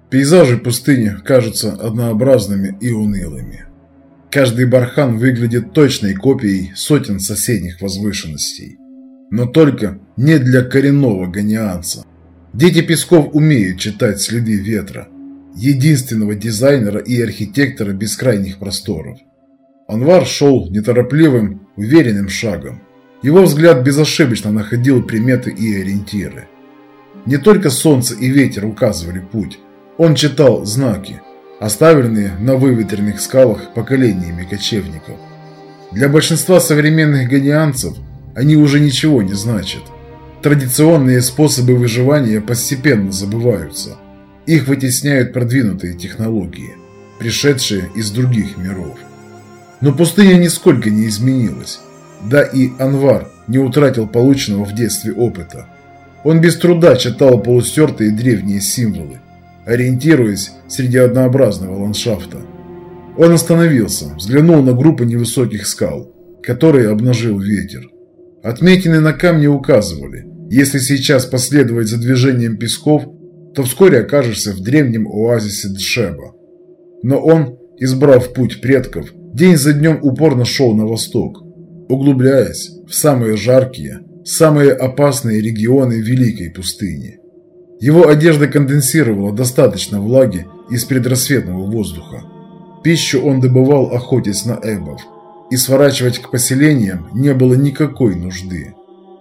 Пейзажи пустыни кажутся однообразными и унылыми. Каждый бархан выглядит точной копией сотен соседних возвышенностей. Но только не для коренного ганианца. Дети Песков умеют читать следы ветра, единственного дизайнера и архитектора бескрайних просторов. Анвар шел неторопливым, уверенным шагом. Его взгляд безошибочно находил приметы и ориентиры. Не только солнце и ветер указывали путь. Он читал знаки, оставленные на выветренных скалах поколениями кочевников. Для большинства современных ганианцев они уже ничего не значат. Традиционные способы выживания постепенно забываются. Их вытесняют продвинутые технологии, пришедшие из других миров. Но пустыня нисколько не изменилась. Да и Анвар не утратил полученного в детстве опыта. Он без труда читал полустертые древние символы, ориентируясь среди однообразного ландшафта. Он остановился, взглянул на группу невысоких скал, которые обнажил ветер. Отметины на камне указывали, если сейчас последовать за движением Песков, то вскоре окажешься в древнем оазисе Дшеба. Но он, избрав путь предков, день за днем упорно шел на восток, углубляясь в самые жаркие, самые опасные регионы Великой пустыни. Его одежда конденсировала достаточно влаги из предрассветного воздуха. Пищу он добывал, охотясь на эбов, и сворачивать к поселениям не было никакой нужды.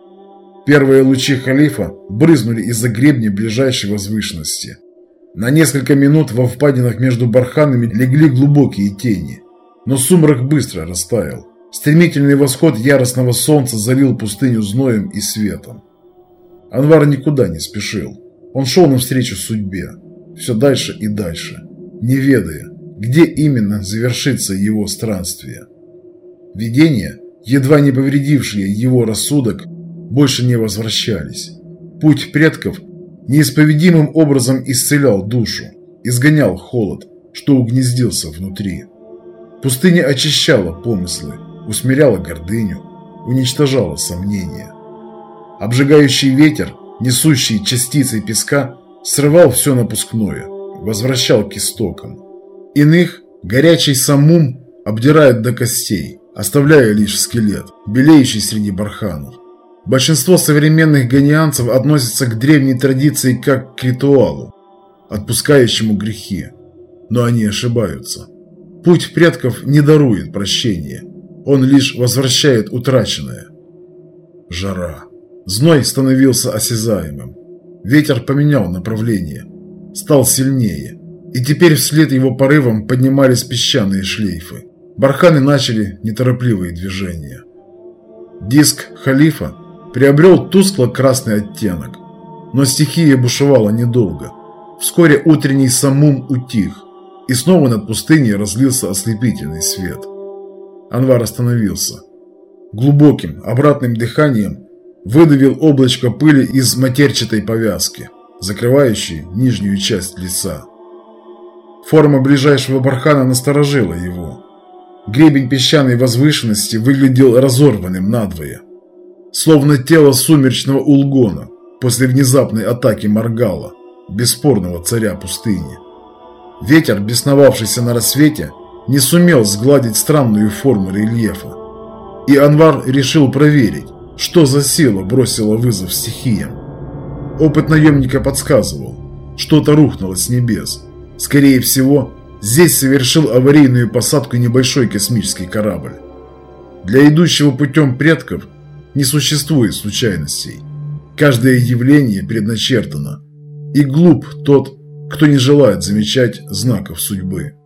Первые лучи халифа брызнули из-за гребня ближайшей возвышенности. На несколько минут во впадинах между барханами легли глубокие тени, но сумрак быстро растаял. Стремительный восход яростного солнца залил пустыню зноем и светом. Анвар никуда не спешил. Он шел навстречу судьбе, все дальше и дальше, не ведая, где именно завершится его странствие. Видения, едва не повредившие его рассудок, больше не возвращались. Путь предков неисповедимым образом исцелял душу, изгонял холод, что угнездился внутри. Пустыня очищала помыслы, усмиряла гордыню, уничтожала сомнения. Обжигающий ветер, несущий частицы песка, срывал все напускное, возвращал к истокам. Иных горячий самум обдирает до костей, оставляя лишь скелет, белеющий среди барханов. Большинство современных ганианцев относятся к древней традиции как к ритуалу, отпускающему грехи. Но они ошибаются. Путь предков не дарует прощения. Он лишь возвращает утраченное. Жара. Зной становился осязаемым. Ветер поменял направление, стал сильнее. И теперь вслед его порывам поднимались песчаные шлейфы. Барханы начали неторопливые движения. Диск халифа приобрел тускло-красный оттенок, но стихия бушевала недолго. Вскоре утренний самум утих, и снова над пустыней разлился ослепительный свет. Анвар остановился. Глубоким, обратным дыханием выдавил облачко пыли из матерчатой повязки, закрывающей нижнюю часть лица. Форма ближайшего бархана насторожила его. Гребень песчаной возвышенности выглядел разорванным надвое, словно тело сумеречного улгона после внезапной атаки Маргала, бесспорного царя пустыни. Ветер, бесновавшийся на рассвете, не сумел сгладить странную форму рельефа, и Анвар решил проверить, что за сила бросила вызов стихиям. Опыт наемника подсказывал, что-то рухнуло с небес. Скорее всего, здесь совершил аварийную посадку небольшой космический корабль. Для идущего путем предков не существует случайностей. Каждое явление предначертано, и глуп тот, кто не желает замечать знаков судьбы.